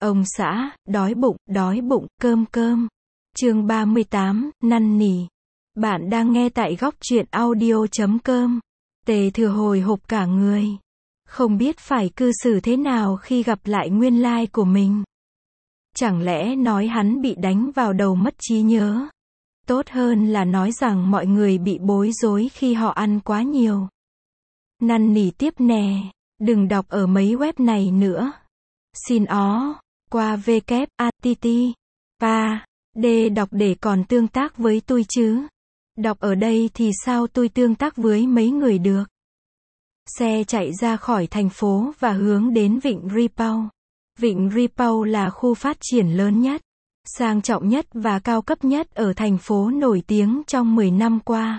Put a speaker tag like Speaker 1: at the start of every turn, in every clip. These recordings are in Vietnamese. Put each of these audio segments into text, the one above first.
Speaker 1: Ông xã, đói bụng, cơm. Chương 38, năn nỉ. Bạn đang nghe tại góc truyện audio.com. Tề Thừa hồi hộp cả người. Không biết phải cư xử thế nào khi gặp lại nguyên lai của mình. Chẳng lẽ nói hắn bị đánh vào đầu mất trí nhớ? Tốt hơn là nói rằng mọi người bị bối rối khi họ ăn quá nhiều. Năn nỉ tiếp nè, đừng đọc ở mấy web này nữa. Xin qua www.att.d đọc để còn tương tác với tôi chứ. Đọc ở đây thì sao tôi tương tác với mấy người được. Xe chạy ra khỏi thành phố và hướng đến Vịnh Ripoll. Vịnh Ripoll là khu phát triển lớn nhất, sang trọng nhất và cao cấp nhất ở thành phố nổi tiếng trong 10 năm qua.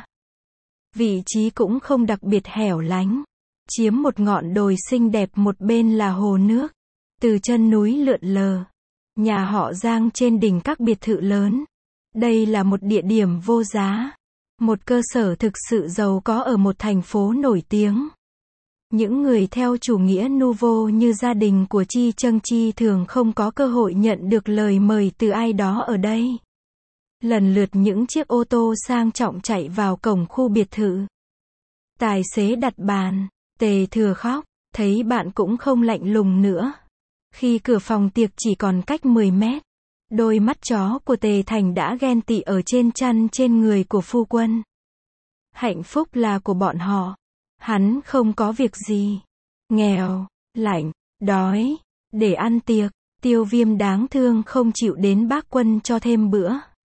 Speaker 1: Vị trí cũng không đặc biệt hẻo lánh, chiếm một ngọn đồi xinh đẹp một bên là hồ nước, từ chân núi lượn lờ. Nhà họ Giang trên đỉnh các biệt thự lớn. Đây là một địa điểm vô giá, một cơ sở thực sự giàu có ở một thành phố nổi tiếng. Những người theo chủ nghĩa Nouveau như gia đình của Chi Châng Chi thường không có cơ hội nhận được lời mời từ ai đó ở đây. Lần lượt những chiếc ô tô sang trọng chạy vào cổng khu biệt thự. Tài xế đặt bàn, Tề Thừa khóc, thấy bạn cũng không lạnh lùng nữa. Khi cửa phòng tiệc chỉ còn cách 10 mét, đôi mắt chó của Tề Thành đã ghen tị ở trên chăn trên người của phu quân. Hạnh phúc là của bọn họ. Hắn không có việc gì. Nghèo, lạnh, đói, để ăn tiệc. Tiêu Viêm đáng thương không chịu đến bác Quân cho thêm bữa.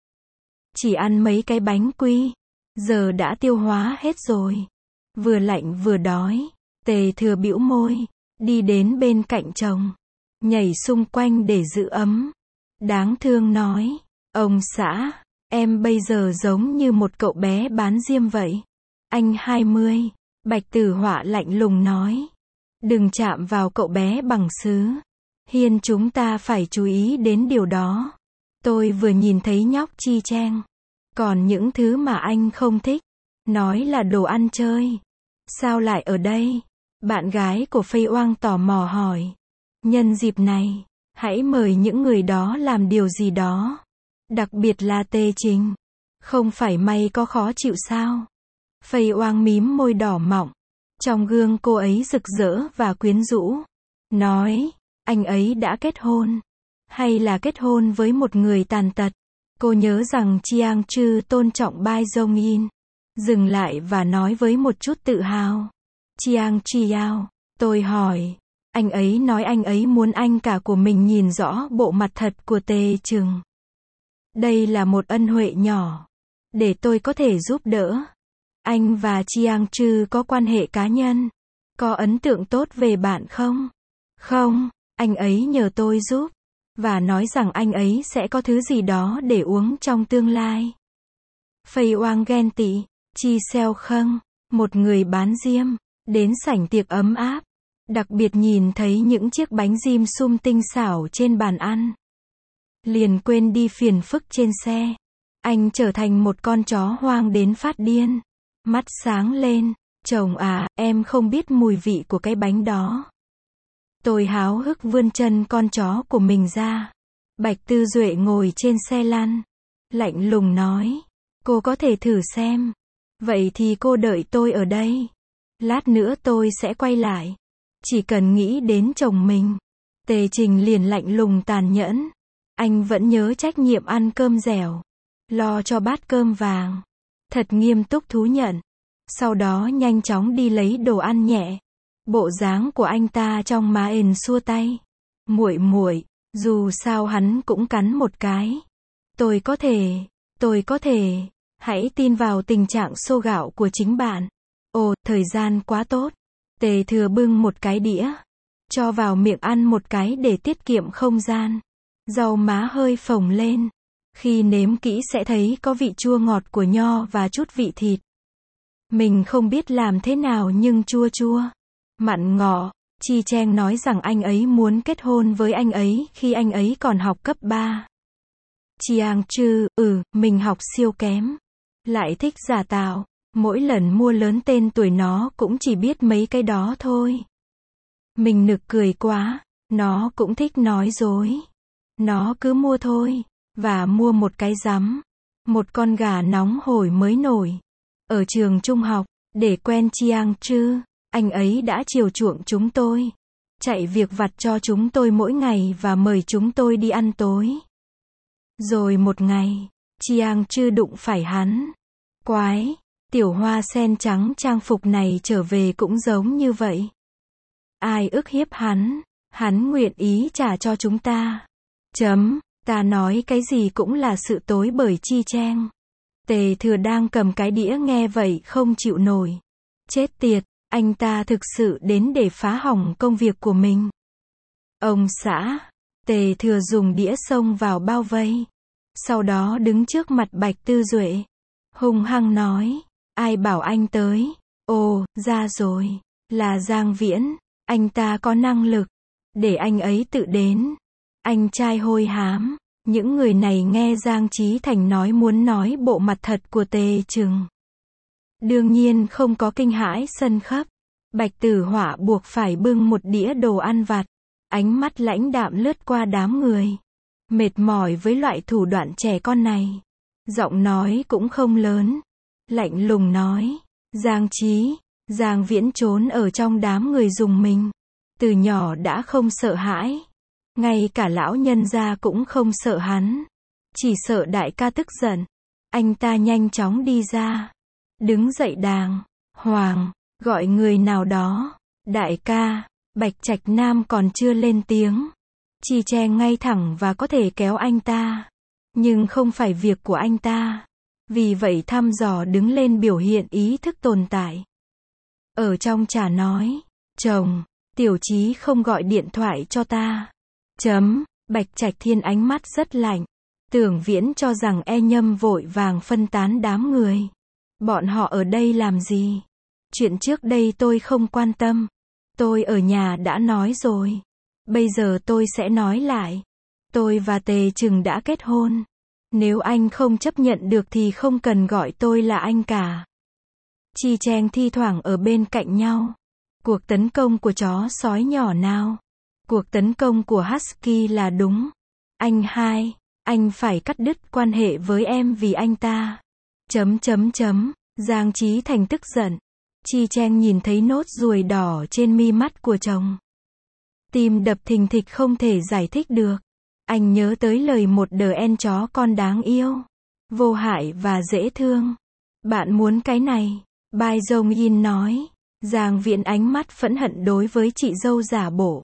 Speaker 1: Chỉ ăn mấy cái bánh quy. Giờ đã tiêu hóa hết rồi. Vừa lạnh vừa đói. Tề Thừa bĩu môi, đi đến bên cạnh chồng, nhảy xung quanh để giữ ấm. Đáng thương nói, ông xã, em bây giờ giống như một cậu bé bán diêm vậy. Anh 20. Bạch Tử Họa lạnh lùng nói, đừng chạm vào cậu bé bằng sứ. Hiên chúng ta phải chú ý đến điều đó. Tôi vừa nhìn thấy nhóc Chi Cheng. Còn những thứ mà anh không thích, nói là đồ ăn chơi. Sao lại ở đây? Bạn gái của Phây Oang tò mò hỏi. Nhân dịp này, hãy mời những người đó làm điều gì đó. Đặc biệt là Tề Trình. Không phải mày có khó chịu sao? Phây Oang mím môi đỏ mọng. Trong gương cô ấy rực rỡ và quyến rũ. Nói, anh ấy đã kết hôn. Hay là kết hôn với một người tàn tật. Cô nhớ rằng Chiang Chư tôn trọng Bai Dong In. Dừng lại và nói với một chút tự hào. Chiang Chiao, tôi hỏi. Anh ấy nói anh ấy muốn anh cả của mình nhìn rõ bộ mặt thật của Tề Trừng. Đây là một ân huệ nhỏ. Để tôi có thể giúp đỡ. Anh và Chiang Chư có quan hệ cá nhân. Có ấn tượng tốt về bạn không? Không, anh ấy nhờ tôi giúp. Và nói rằng anh ấy sẽ có thứ gì đó để uống trong tương lai. Phây Oang ghen tị. Chi Seo Khâng, một người bán diêm, đến sảnh tiệc ấm áp. Đặc biệt nhìn thấy những chiếc bánh dim sum tinh xảo trên bàn ăn. Liền quên đi phiền phức trên xe. Anh trở thành một con chó hoang đến phát điên. Mắt sáng lên. Chồng à, em không biết mùi vị của cái bánh đó. Tôi háo hức vươn chân con chó của mình ra. Bạch Tư Duệ ngồi trên xe lăn. Lạnh lùng nói. Cô có thể thử xem. Vậy thì cô đợi tôi ở đây. Lát nữa tôi sẽ quay lại. Chỉ cần nghĩ đến chồng mình. Tề Trình liền lạnh lùng tàn nhẫn. Anh vẫn nhớ trách nhiệm ăn cơm dẻo. Lo cho bát cơm vàng. Thật nghiêm túc thú nhận. Sau đó nhanh chóng đi lấy đồ ăn nhẹ. Bộ dáng của anh ta trong má ền xua tay. Muội, dù sao hắn cũng cắn một cái. Tôi có thể. Hãy tin vào tình trạng xô gạo của chính bạn. Ồ, thời gian quá tốt. Tề Thừa bưng một cái đĩa. Cho vào miệng ăn một cái để tiết kiệm không gian. Rau má hơi phồng lên. Khi nếm kỹ sẽ thấy có vị chua ngọt của nho và chút vị thịt. Mình không biết làm thế nào nhưng chua chua. Mặn ngọ. Chi Cheng nói rằng anh ấy muốn kết hôn với anh ấy khi anh ấy còn học cấp 3. Chiang Chư, mình học siêu kém. Lại thích giả tạo. Mỗi lần mua lớn tên tuổi nó cũng chỉ biết mấy cái đó thôi. Mình nực cười quá. Nó cũng thích nói dối. Nó cứ mua thôi. Và mua một cái rắm. Một con gà nóng hổi mới nổi. Ở trường trung học, để quen Chiang Chư, anh ấy đã chiều chuộng chúng tôi. Chạy việc vặt cho chúng tôi mỗi ngày và mời chúng tôi đi ăn tối. Rồi một ngày, Chiang Chư đụng phải hắn. Quái, tiểu hoa sen trắng trang phục này trở về cũng giống như vậy. Ai ức hiếp hắn nguyện ý trả cho chúng ta. Ta nói cái gì cũng là sự tối bởi Chi Cheng. Tề Thừa đang cầm cái đĩa nghe vậy không chịu nổi. Chết tiệt, anh ta thực sự đến để phá hỏng công việc của mình. Ông xã, Tề Thừa dùng đĩa xông vào bao vây. Sau đó đứng trước mặt Bạch Tư Duệ. Hung hăng nói, ai bảo anh tới? Ồ, ra rồi, là Giang Viễn, anh ta có năng lực. Để anh ấy tự đến. Anh trai hôi hám. Những người này nghe Giang Chí Thành nói muốn nói bộ mặt thật của Tề Trừng. Đương nhiên không có kinh hãi sân khấp. Bạch Tử Họa buộc phải bưng một đĩa đồ ăn vặt. Ánh mắt lãnh đạm lướt qua đám người. Mệt mỏi với loại thủ đoạn trẻ con này. Giọng nói cũng không lớn. Lạnh lùng nói. Giang Viễn trốn ở trong đám người dùng mình. Từ nhỏ đã không sợ hãi. Ngay cả lão nhân gia cũng không sợ hắn. Chỉ sợ đại ca tức giận. Anh ta nhanh chóng đi ra. Đứng dậy đàng hoàng, gọi người nào đó. Đại ca, Bạch Trạch Nam còn chưa lên tiếng. Chi Cheng ngay thẳng và có thể kéo anh ta. Nhưng không phải việc của anh ta. Vì vậy thăm dò đứng lên biểu hiện ý thức tồn tại. Ở trong trà nói, chồng, Tiểu Chí không gọi điện thoại cho ta. Bạch Trạch Thiên ánh mắt rất lạnh. Tưởng Viễn cho rằng Nhâm vội vàng phân tán đám người. Bọn họ ở đây làm gì? Chuyện trước đây tôi không quan tâm. Tôi ở nhà đã nói rồi. Bây giờ tôi sẽ nói lại. Tôi và Tề Trừng đã kết hôn. Nếu anh không chấp nhận được thì không cần gọi tôi là anh cả. Chi Cheng thi thoảng ở bên cạnh nhau. Cuộc tấn công của chó sói nhỏ nào? Cuộc tấn công của Husky là đúng. Anh phải cắt đứt quan hệ với em vì anh ta. Giang Chí Thành tức giận. Chi Cheng nhìn thấy nốt ruồi đỏ trên mi mắt của chồng. Tim đập thình thịch không thể giải thích được. Anh nhớ tới lời một đứa chó con đáng yêu, vô hại và dễ thương. Bạn muốn cái này? Bai Dong Yin nói. Giang Viễn ánh mắt phẫn hận đối với chị dâu giả bộ.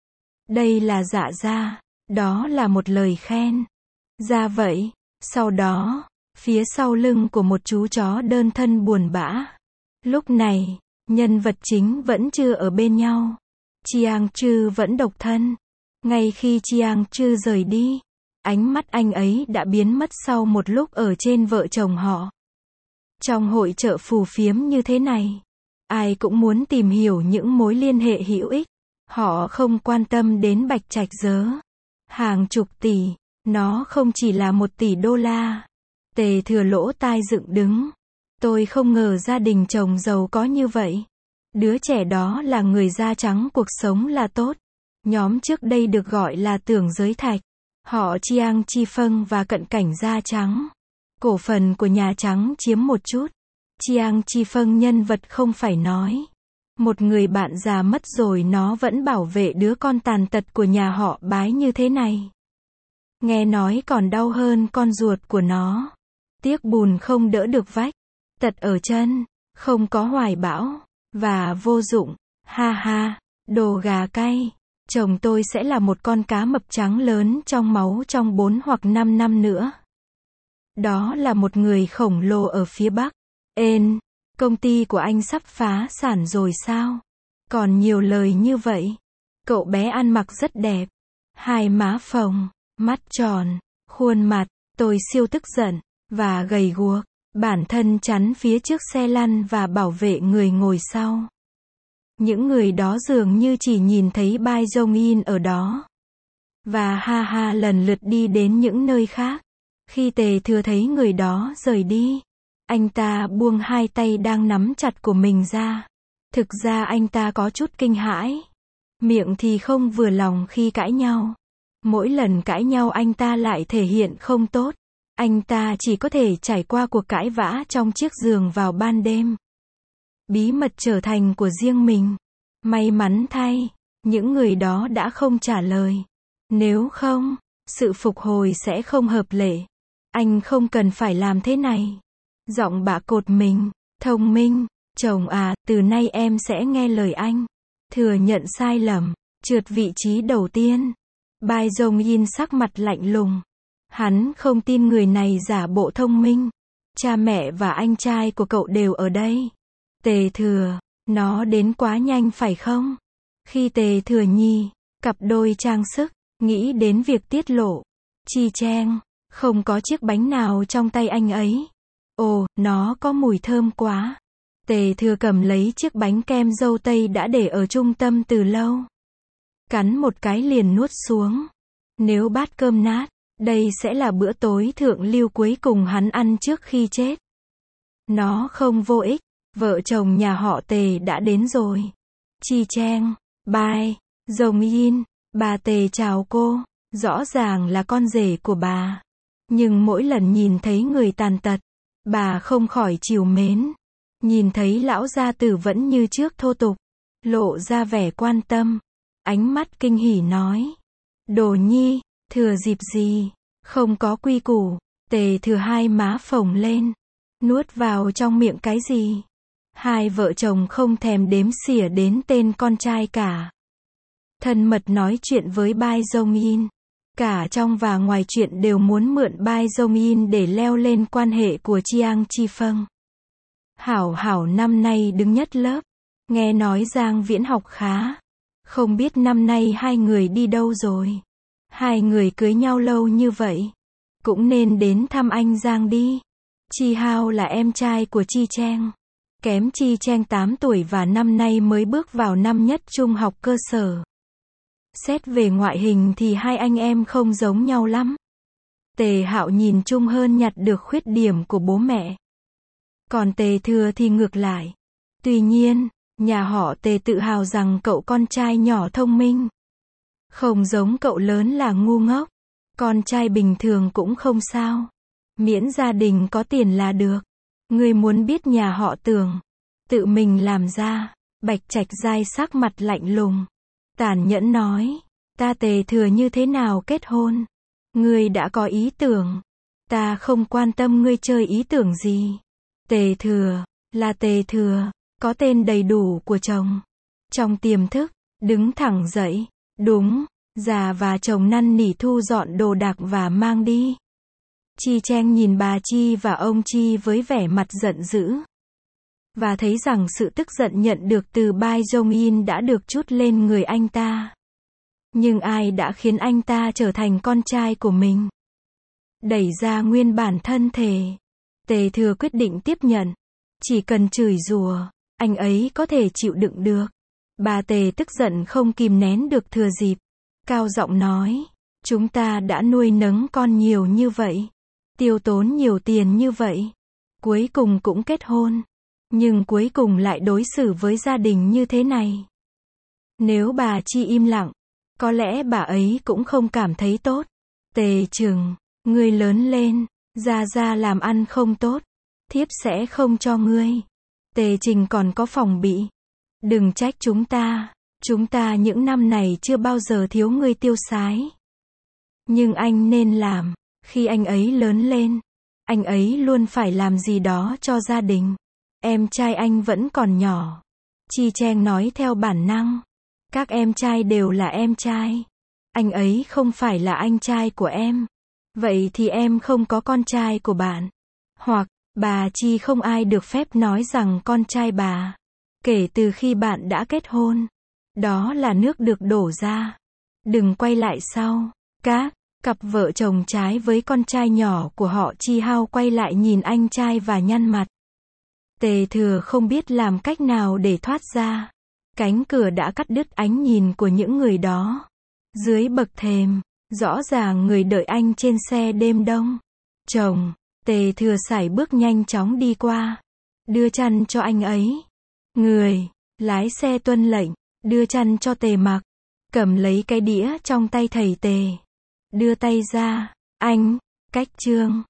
Speaker 1: Đây là dạ gia. Đó là một lời khen. Ra vậy. Sau đó, phía sau lưng của một chú chó đơn thân buồn bã. Lúc này, nhân vật chính vẫn chưa ở bên nhau. Chiang Chư vẫn độc thân. Ngay khi Chiang Chư rời đi, ánh mắt anh ấy đã biến mất sau một lúc ở trên vợ chồng họ. Trong hội chợ phù phiếm như thế này, ai cũng muốn tìm hiểu những mối liên hệ hữu ích. Họ không quan tâm đến Bạch Trạch Dớ. Hàng chục tỷ, nó không chỉ là 1 tỷ đô la. Tề Thừa lỗ tai dựng đứng. Tôi không ngờ gia đình chồng giàu có như vậy. Đứa trẻ đó là người da trắng, cuộc sống là tốt. Nhóm trước đây được gọi là Tưởng Giới Thạch. Họ Chiang Chi Phâng và cận cảnh da trắng. Cổ phần của Nhà Trắng chiếm một chút. Chiang Chi Phâng nhân vật không phải nói. Một người bạn già mất rồi nó vẫn bảo vệ đứa con tàn tật của nhà họ Bái như thế này. Nghe nói còn đau hơn con ruột của nó. Tiếc bùn không đỡ được vách. Tật ở chân. Không có hoài bão. Và vô dụng. Ha ha. Đồ gà cay. Chồng tôi sẽ là một con cá mập trắng lớn trong máu trong 4 hoặc 5 năm nữa. Đó là một người khổng lồ ở phía Bắc. Công ty của anh sắp phá sản rồi sao? Còn nhiều lời như vậy. Cậu bé ăn mặc rất đẹp. Hai má phồng, mắt tròn, khuôn mặt, tôi siêu tức giận, và gầy guộc. Bản thân chắn phía trước xe lăn và bảo vệ người ngồi sau. Những người đó dường như chỉ nhìn thấy Bai Dong Yin ở đó. Và ha ha lần lượt đi đến những nơi khác. Khi Tề Thừa thấy người đó rời đi, anh ta buông hai tay đang nắm chặt của mình ra. Thực ra anh ta có chút kinh hãi. Miệng thì không vừa lòng khi cãi nhau. Mỗi lần cãi nhau anh ta lại thể hiện không tốt. Anh ta chỉ có thể trải qua cuộc cãi vã trong chiếc giường vào ban đêm. Bí mật trở thành của riêng mình. May mắn thay, những người đó đã không trả lời. Nếu không, sự phục hồi sẽ không hợp lệ. Anh không cần phải làm thế này. Giọng bà cột mình. Thông minh. Chồng à, từ nay em sẽ nghe lời anh. Thừa nhận sai lầm. Trượt vị trí đầu tiên. Bai Dong Yin sắc mặt lạnh lùng. Hắn không tin người này giả bộ thông minh. Cha mẹ và anh trai của cậu đều ở đây. Tề Thừa, nó đến quá nhanh phải không? Khi Tề Thừa Nhi, cặp đôi trang sức, nghĩ đến việc tiết lộ. Chi Cheng, không có chiếc bánh nào trong tay anh ấy. Ồ, nó có mùi thơm quá. Tề Thừa cầm lấy chiếc bánh kem dâu tây đã để ở trung tâm từ lâu. Cắn một cái liền nuốt xuống. Nếu bát cơm nát, đây sẽ là bữa tối thượng lưu cuối cùng hắn ăn trước khi chết. Nó không vô ích. Vợ chồng nhà họ Tề đã đến rồi. Chi Cheng, Bai Dong Yin, bà Tề chào cô. Rõ ràng là con rể của bà. Nhưng mỗi lần nhìn thấy người tàn tật, bà không khỏi trìu mến. Nhìn thấy lão gia tử vẫn như trước thô tục, lộ ra vẻ quan tâm. Ánh mắt kinh hỉ nói. Đồ Nhi, thừa dịp gì? Không có quy củ. Tề Thừa hai má phồng lên. Nuốt vào trong miệng cái gì? Hai vợ chồng không thèm đếm xỉa đến tên con trai cả. Thân mật nói chuyện với Bai Dong Yin. Cả trong và ngoài chuyện đều muốn mượn Bai Dong Yin để leo lên quan hệ của Chiang Chi Pheng. Hảo Hảo năm nay đứng nhất lớp. Nghe nói Giang Viễn học khá. Không biết năm nay hai người đi đâu rồi. Hai người cưới nhau lâu như vậy. Cũng nên đến thăm anh Giang đi. Chi Hao là em trai của Chi Cheng. Kém Chi Cheng 8 tuổi và năm nay mới bước vào năm nhất trung học cơ sở. Xét về ngoại hình thì hai anh em không giống nhau lắm. Tề Hạo nhìn chung hơn nhặt được khuyết điểm của bố mẹ. Còn Tề Thừa thì ngược lại. Tuy nhiên, nhà họ Tề tự hào rằng cậu con trai nhỏ thông minh. Không giống cậu lớn là ngu ngốc. Con trai bình thường cũng không sao. Miễn gia đình có tiền là được. Ngươi muốn biết nhà họ Tưởng. Tự mình làm ra. Bạch Trạch Giai sắc mặt lạnh lùng. Tàn nhẫn nói. Ta Tề Thừa như thế nào kết hôn? Ngươi đã có ý tưởng. Ta không quan tâm ngươi chơi ý tưởng gì. Tề Thừa, là Tề Thừa, có tên đầy đủ của chồng. Trong tiềm thức, đứng thẳng dậy. Đúng, già và chồng năn nỉ thu dọn đồ đạc và mang đi. Chi Cheng nhìn bà Chi và ông Chi với vẻ mặt giận dữ. Và thấy rằng sự tức giận nhận được từ Bai Dong Yin đã được trút lên người anh ta. Nhưng ai đã khiến anh ta trở thành con trai của mình? Đẩy ra nguyên bản thân thể. Tề Thừa quyết định tiếp nhận. Chỉ cần chửi rủa, anh ấy có thể chịu đựng được. Bà Tề tức giận không kìm nén được thừa dịp. Cao giọng nói. Chúng ta đã nuôi nấng con nhiều như vậy. Tiêu tốn nhiều tiền như vậy. Cuối cùng cũng kết hôn. Nhưng cuối cùng lại đối xử với gia đình như thế này. Nếu bà Chi im lặng, có lẽ bà ấy cũng không cảm thấy tốt. Tề Trừng, ngươi lớn lên, ra làm ăn không tốt. Thiếp sẽ không cho ngươi. Tề Trình còn có phòng bị. Đừng trách chúng ta. Chúng ta những năm này chưa bao giờ thiếu ngươi tiêu xái. Nhưng anh nên làm. Khi anh ấy lớn lên, anh ấy luôn phải làm gì đó cho gia đình. Em trai anh vẫn còn nhỏ. Chi Cheng nói theo bản năng. Các em trai đều là em trai. Anh ấy không phải là anh trai của em. Vậy thì em không có con trai của bạn. Hoặc, bà Chi không ai được phép nói rằng con trai bà. Kể từ khi bạn đã kết hôn. Đó là nước được đổ ra. Đừng quay lại sau. Các cặp vợ chồng trái với con trai nhỏ của họ Chi Hao quay lại nhìn anh trai và nhăn mặt. Tề Thừa không biết làm cách nào để thoát ra. Cánh cửa đã cắt đứt ánh nhìn của những người đó. Dưới bậc thềm, rõ ràng người đợi anh trên xe đêm đông. Chồng, Tề Thừa sải bước nhanh chóng đi qua. Đưa chăn cho anh ấy. Người, lái xe tuân lệnh, đưa chăn cho Tề Mặc. Cầm lấy cái đĩa trong tay thầy Tề. Đưa tay ra. Anh, cách chương.